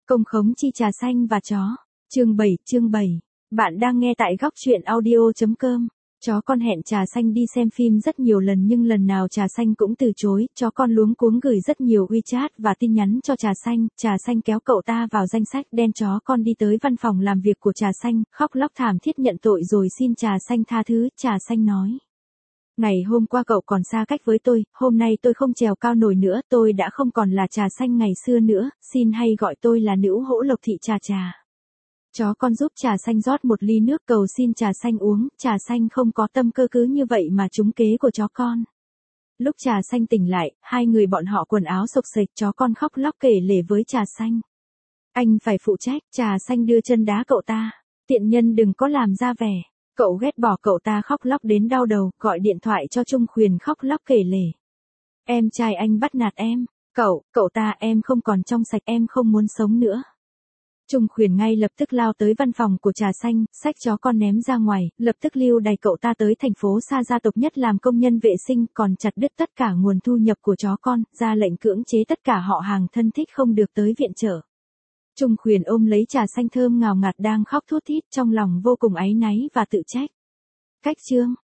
Công khống chi trà xanh và chó. Chương 7. Bạn đang nghe tại góc truyện audio.com. Chó con hẹn trà xanh đi xem phim rất nhiều lần nhưng lần nào trà xanh cũng từ chối. Chó con luống cuống gửi rất nhiều WeChat và tin nhắn cho trà xanh kéo cậu ta vào danh sách đen. Chó con đi tới văn phòng làm việc của trà xanh, khóc lóc thảm thiết nhận tội rồi xin trà xanh tha thứ. Trà xanh nói: ngày hôm qua cậu còn xa cách với tôi, hôm nay tôi không trèo cao nổi nữa, tôi đã không còn là trà xanh ngày xưa nữa, xin hay gọi tôi là nữ hỗ lộc thị trà trà. Chó con giúp trà xanh rót một ly nước cầu xin trà xanh uống, trà xanh không có tâm cơ cứ như vậy mà trúng kế của chó con. Lúc trà xanh tỉnh lại, hai người bọn họ quần áo xộc xệch, chó con khóc lóc kể lể với trà xanh. Anh phải phụ trách, trà xanh đưa chân đá cậu ta. Tiện nhân đừng có làm ra vẻ. Cậu ghét bỏ cậu ta khóc lóc đến đau đầu, gọi điện thoại cho Trung Khuyển khóc lóc kể lể. Em trai anh bắt nạt em. Cậu ta em không còn trong sạch, em không muốn sống nữa. Trung Khuyển ngay lập tức lao tới văn phòng của trà xanh, xách chó con ném ra ngoài, lập tức lưu đày cậu ta tới thành phố xa gia tộc nhất làm công nhân vệ sinh, còn chặt đứt tất cả nguồn thu nhập của chó con, ra lệnh cưỡng chế tất cả họ hàng thân thích không được tới viện trợ. Trung Khuyển ôm lấy trà xanh thơm ngào ngạt đang khóc thút thít, trong lòng vô cùng áy náy và tự trách. Cách chương